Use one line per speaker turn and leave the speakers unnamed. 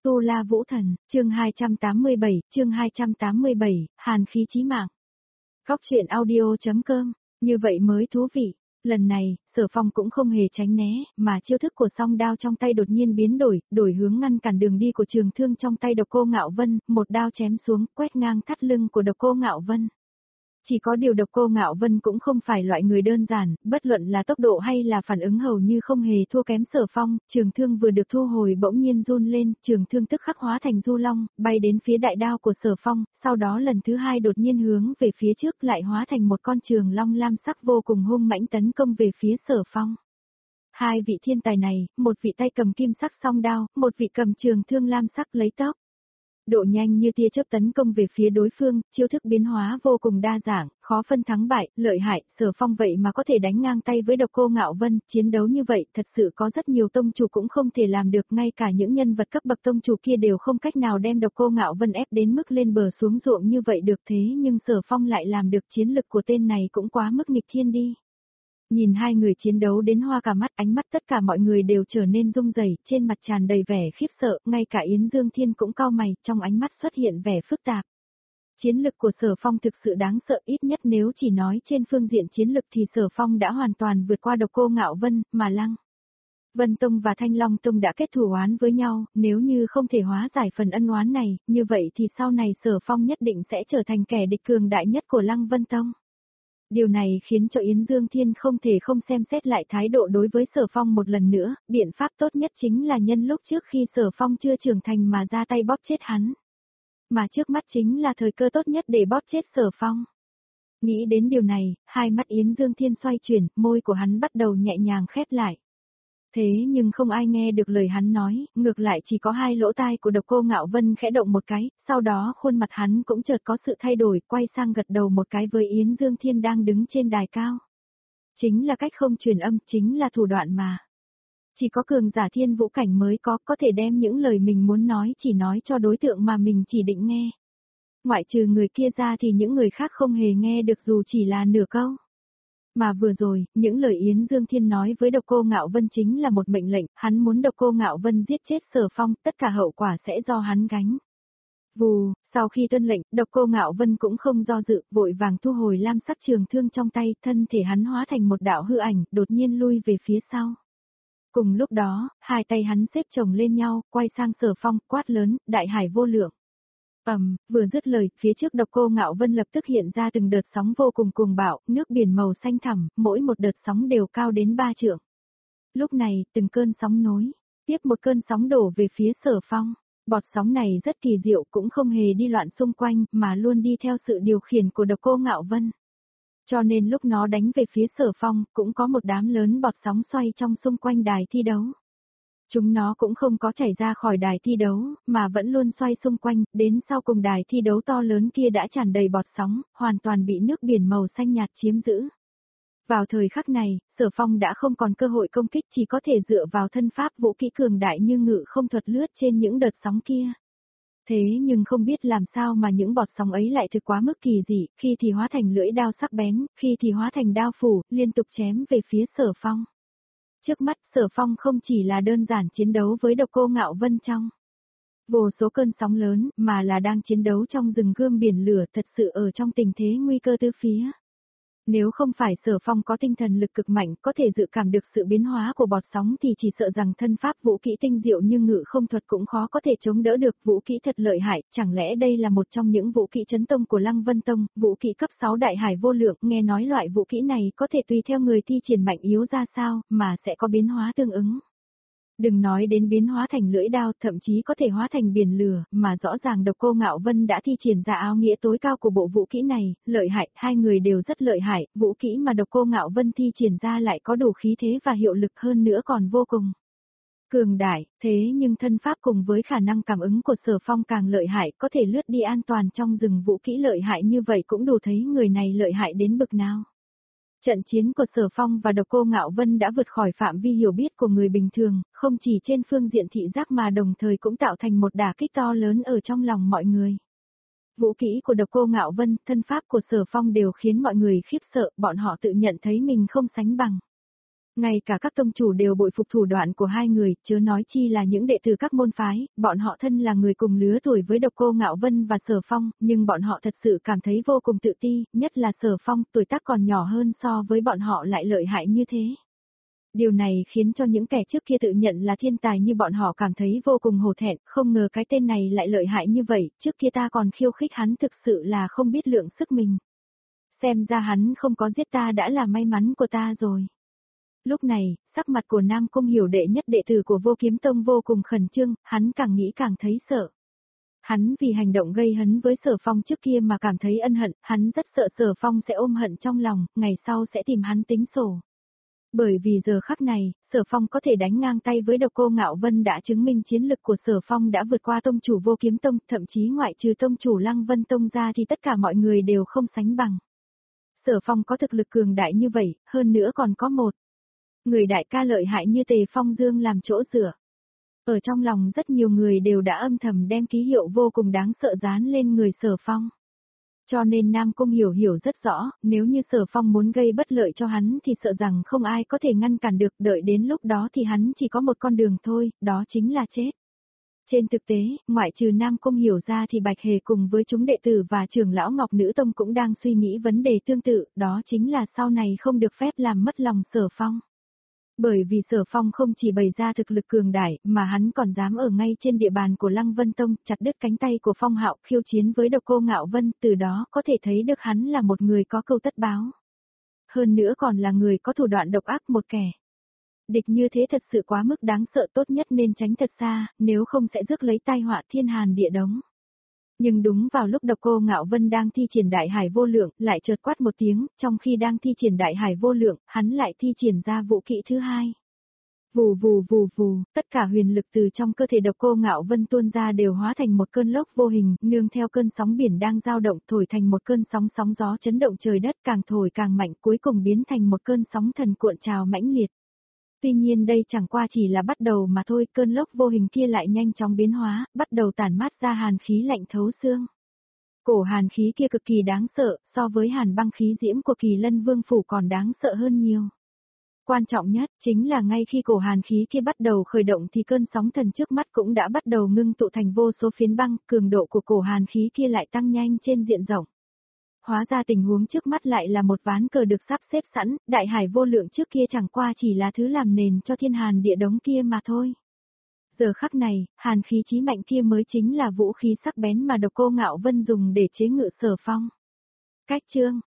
Tu La Vũ Thần, chương 287, hàn khí chí mạng. Góc truyện audio.com, như vậy mới thú vị. Lần này, Sở Phong cũng không hề tránh né, mà chiêu thức của song đao trong tay đột nhiên biến đổi hướng ngăn cản đường đi của trường thương trong tay Độc Cô Ngạo Vân, một đao chém xuống, quét ngang thắt lưng của Độc Cô Ngạo Vân. Chỉ có điều Độc Cô Ngạo Vân cũng không phải loại người đơn giản, bất luận là tốc độ hay là phản ứng hầu như không hề thua kém Sở Phong, trường thương vừa được thu hồi bỗng nhiên run lên, trường thương tức khắc hóa thành du long, bay đến phía đại đao của Sở Phong, sau đó lần thứ hai đột nhiên hướng về phía trước lại hóa thành một con trường long lam sắc vô cùng hung mãnh tấn công về phía Sở Phong. Hai vị thiên tài này, một vị tay cầm kim sắc song đao, một vị cầm trường thương lam sắc lấy tốc độ nhanh như tia chớp tấn công về phía đối phương, chiêu thức biến hóa vô cùng đa dạng, khó phân thắng bại, lợi hại, Sở Phong vậy mà có thể đánh ngang tay với Độc Cô Ngạo Vân, chiến đấu như vậy thật sự có rất nhiều tông chủ cũng không thể làm được, ngay cả những nhân vật cấp bậc tông chủ kia đều không cách nào đem Độc Cô Ngạo Vân ép đến mức lên bờ xuống ruộng như vậy được, thế nhưng Sở Phong lại làm được, chiến lực của tên này cũng quá mức nghịch thiên đi. Nhìn hai người chiến đấu đến hoa cả mắt, ánh mắt tất cả mọi người đều trở nên rung rẩy, trên mặt tràn đầy vẻ khiếp sợ, ngay cả Yến Dương Thiên cũng cau mày, trong ánh mắt xuất hiện vẻ phức tạp. Chiến lực của Sở Phong thực sự đáng sợ, ít nhất nếu chỉ nói trên phương diện chiến lực thì Sở Phong đã hoàn toàn vượt qua Độc Cô Ngạo Vân, mà Lăng Vân Tông và Thanh Long Tông đã kết thù oán với nhau, nếu như không thể hóa giải phần ân oán này, như vậy thì sau này Sở Phong nhất định sẽ trở thành kẻ địch cường đại nhất của Lăng Vân Tông. Điều này khiến cho Yến Dương Thiên không thể không xem xét lại thái độ đối với Sở Phong một lần nữa, biện pháp tốt nhất chính là nhân lúc trước khi Sở Phong chưa trưởng thành mà ra tay bóp chết hắn. Mà trước mắt chính là thời cơ tốt nhất để bóp chết Sở Phong. Nghĩ đến điều này, hai mắt Yến Dương Thiên xoay chuyển, môi của hắn bắt đầu nhẹ nhàng khép lại. Thế nhưng không ai nghe được lời hắn nói, ngược lại chỉ có hai lỗ tai của Độc Cô Ngạo Vân khẽ động một cái, sau đó khuôn mặt hắn cũng chợt có sự thay đổi, quay sang gật đầu một cái với Yến Dương Thiên đang đứng trên đài cao. Chính là cách không truyền âm, chính là thủ đoạn mà. Chỉ có cường giả thiên vũ cảnh mới có thể đem những lời mình muốn nói chỉ nói cho đối tượng mà mình chỉ định nghe. Ngoại trừ người kia ra thì những người khác không hề nghe được dù chỉ là nửa câu. Mà vừa rồi, những lời Yến Dương Thiên nói với Độc Cô Ngạo Vân chính là một mệnh lệnh, hắn muốn Độc Cô Ngạo Vân giết chết Sở Phong, tất cả hậu quả sẽ do hắn gánh. Vù, sau khi tuân lệnh, Độc Cô Ngạo Vân cũng không do dự, vội vàng thu hồi lam sắc trường thương trong tay, thân thể hắn hóa thành một đạo hư ảnh, đột nhiên lui về phía sau. Cùng lúc đó, hai tay hắn xếp chồng lên nhau, quay sang Sở Phong, quát lớn, đại hải vô lượng. Vừa dứt lời, phía trước Độc Cô Ngạo Vân lập tức hiện ra từng đợt sóng vô cùng cuồng bạo, nước biển màu xanh thẳm, mỗi một đợt sóng đều cao đến 3 trượng. Lúc này, từng cơn sóng nối, tiếp một cơn sóng đổ về phía Sở Phong. Bọt sóng này rất kỳ diệu, cũng không hề đi loạn xung quanh, mà luôn đi theo sự điều khiển của Độc Cô Ngạo Vân. Cho nên lúc nó đánh về phía Sở Phong, cũng có một đám lớn bọt sóng xoay trong xung quanh đài thi đấu. Chúng nó cũng không có chảy ra khỏi đài thi đấu, mà vẫn luôn xoay xung quanh, đến sau cùng đài thi đấu to lớn kia đã tràn đầy bọt sóng, hoàn toàn bị nước biển màu xanh nhạt chiếm giữ. Vào thời khắc này, Sở Phong đã không còn cơ hội công kích, chỉ có thể dựa vào thân pháp vũ kỹ cường đại như ngự không thuật lướt trên những đợt sóng kia. Thế nhưng không biết làm sao mà những bọt sóng ấy lại thực quá mức kỳ dị, khi thì hóa thành lưỡi đao sắc bén, khi thì hóa thành đao phủ, liên tục chém về phía Sở Phong. Trước mắt Sở Phong không chỉ là đơn giản chiến đấu với Độc Cô Ngạo Vân trong vô số cơn sóng lớn, mà là đang chiến đấu trong rừng gươm biển lửa, thật sự ở trong tình thế nguy cơ tứ phía. Nếu không phải Sở Phong có tinh thần lực cực mạnh, có thể dự cảm được sự biến hóa của bọt sóng thì chỉ sợ rằng thân pháp vũ kỹ tinh diệu như ngự không thuật cũng khó có thể chống đỡ được, vũ kỹ thật lợi hại, chẳng lẽ đây là một trong những vũ kỹ chấn tông của Lăng Vân Tông, vũ kỹ cấp 6 đại hải vô lượng, nghe nói loại vũ kỹ này có thể tùy theo người thi triển mạnh yếu ra sao, mà sẽ có biến hóa tương ứng. Đừng nói đến biến hóa thành lưỡi đao, thậm chí có thể hóa thành biển lửa, mà rõ ràng Độc Cô Ngạo Vân đã thi triển ra áo nghĩa tối cao của bộ vũ kỹ này, lợi hại, hai người đều rất lợi hại, vũ kỹ mà Độc Cô Ngạo Vân thi triển ra lại có đủ khí thế và hiệu lực hơn nữa còn vô cùng cường đại, thế nhưng thân pháp cùng với khả năng cảm ứng của Sở Phong càng lợi hại, có thể lướt đi an toàn trong rừng, vũ kỹ lợi hại như vậy cũng đủ thấy người này lợi hại đến bực nào. Trận chiến của Sở Phong và Độc Cô Ngạo Vân đã vượt khỏi phạm vi hiểu biết của người bình thường, không chỉ trên phương diện thị giác mà đồng thời cũng tạo thành một đả kích to lớn ở trong lòng mọi người. Vũ kỹ của Độc Cô Ngạo Vân, thân pháp của Sở Phong đều khiến mọi người khiếp sợ, bọn họ tự nhận thấy mình không sánh bằng. Ngay cả các tông chủ đều bội phục thủ đoạn của hai người, chớ nói chi là những đệ tử các môn phái, bọn họ thân là người cùng lứa tuổi với Độc Cô Ngạo Vân và Sở Phong, nhưng bọn họ thật sự cảm thấy vô cùng tự ti, nhất là Sở Phong, tuổi tác còn nhỏ hơn so với bọn họ lại lợi hại như thế. Điều này khiến cho những kẻ trước kia tự nhận là thiên tài như bọn họ cảm thấy vô cùng hổ thẹn, không ngờ cái tên này lại lợi hại như vậy, trước kia ta còn khiêu khích hắn thực sự là không biết lượng sức mình. Xem ra hắn không có giết ta đã là may mắn của ta rồi. Lúc này, sắc mặt của Nam Cung Hiểu đệ nhất đệ tử của Vô Kiếm Tông vô cùng khẩn trương, hắn càng nghĩ càng thấy sợ. Hắn vì hành động gây hấn với Sở Phong trước kia mà cảm thấy ân hận, hắn rất sợ Sở Phong sẽ ôm hận trong lòng, ngày sau sẽ tìm hắn tính sổ. Bởi vì giờ khắc này, Sở Phong có thể đánh ngang tay với Độc Cô Ngạo Vân đã chứng minh chiến lực của Sở Phong đã vượt qua tông chủ Vô Kiếm Tông, thậm chí ngoại trừ tông chủ Lăng Vân Tông ra thì tất cả mọi người đều không sánh bằng. Sở Phong có thực lực cường đại như vậy, hơn nữa còn có một người đại ca lợi hại như Tề Phong Dương làm chỗ dựa. Ở trong lòng rất nhiều người đều đã âm thầm đem ký hiệu vô cùng đáng sợ dán lên người Sở Phong. Cho nên Nam Cung hiểu rất rõ, nếu như Sở Phong muốn gây bất lợi cho hắn thì sợ rằng không ai có thể ngăn cản được, đợi đến lúc đó thì hắn chỉ có một con đường thôi, đó chính là chết. Trên thực tế, ngoại trừ Nam Cung Hiểu ra thì Bạch Hề cùng với chúng đệ tử và trưởng lão Ngọc Nữ Tông cũng đang suy nghĩ vấn đề tương tự, đó chính là sau này không được phép làm mất lòng Sở Phong. Bởi vì Sở Phong không chỉ bày ra thực lực cường đại, mà hắn còn dám ở ngay trên địa bàn của Lăng Vân Tông, chặt đứt cánh tay của Phong Hạo, khiêu chiến với Độc Cô Ngạo Vân, từ đó có thể thấy được hắn là một người có câu tất báo. Hơn nữa còn là người có thủ đoạn độc ác một kẻ. Địch như thế thật sự quá mức đáng sợ, tốt nhất nên tránh thật xa, nếu không sẽ rước lấy tai họa thiên hàn địa đống. Nhưng đúng vào lúc Độc Cô Ngạo Vân đang thi triển Đại Hải Vô Lượng, lại chợt quát một tiếng, trong khi đang thi triển Đại Hải Vô Lượng, hắn lại thi triển ra vũ kỹ thứ hai. Vù vù vù vù, tất cả huyền lực từ trong cơ thể Độc Cô Ngạo Vân tuôn ra đều hóa thành một cơn lốc vô hình, nương theo cơn sóng biển đang dao động thổi thành một cơn sóng sóng gió chấn động trời đất, càng thổi càng mạnh, cuối cùng biến thành một cơn sóng thần cuộn trào mãnh liệt. Tuy nhiên đây chẳng qua chỉ là bắt đầu mà thôi, cơn lốc vô hình kia lại nhanh chóng biến hóa, bắt đầu tản mát ra hàn khí lạnh thấu xương. Cổ hàn khí kia cực kỳ đáng sợ, so với hàn băng khí diễm của Kỳ Lân Vương Phủ còn đáng sợ hơn nhiều. Quan trọng nhất, chính là ngay khi cổ hàn khí kia bắt đầu khởi động thì cơn sóng thần trước mắt cũng đã bắt đầu ngưng tụ thành vô số phiến băng, cường độ của cổ hàn khí kia lại tăng nhanh trên diện rộng. Hóa ra tình huống trước mắt lại là một ván cờ được sắp xếp sẵn, Đại Hải Vô Lượng trước kia chẳng qua chỉ là thứ làm nền cho thiên hàn địa đống kia mà thôi. Giờ khắc này, hàn khí chí mạnh kia mới chính là vũ khí sắc bén mà Độc Cô Ngạo Vân dùng để chế ngự Sở Phong. Cách chương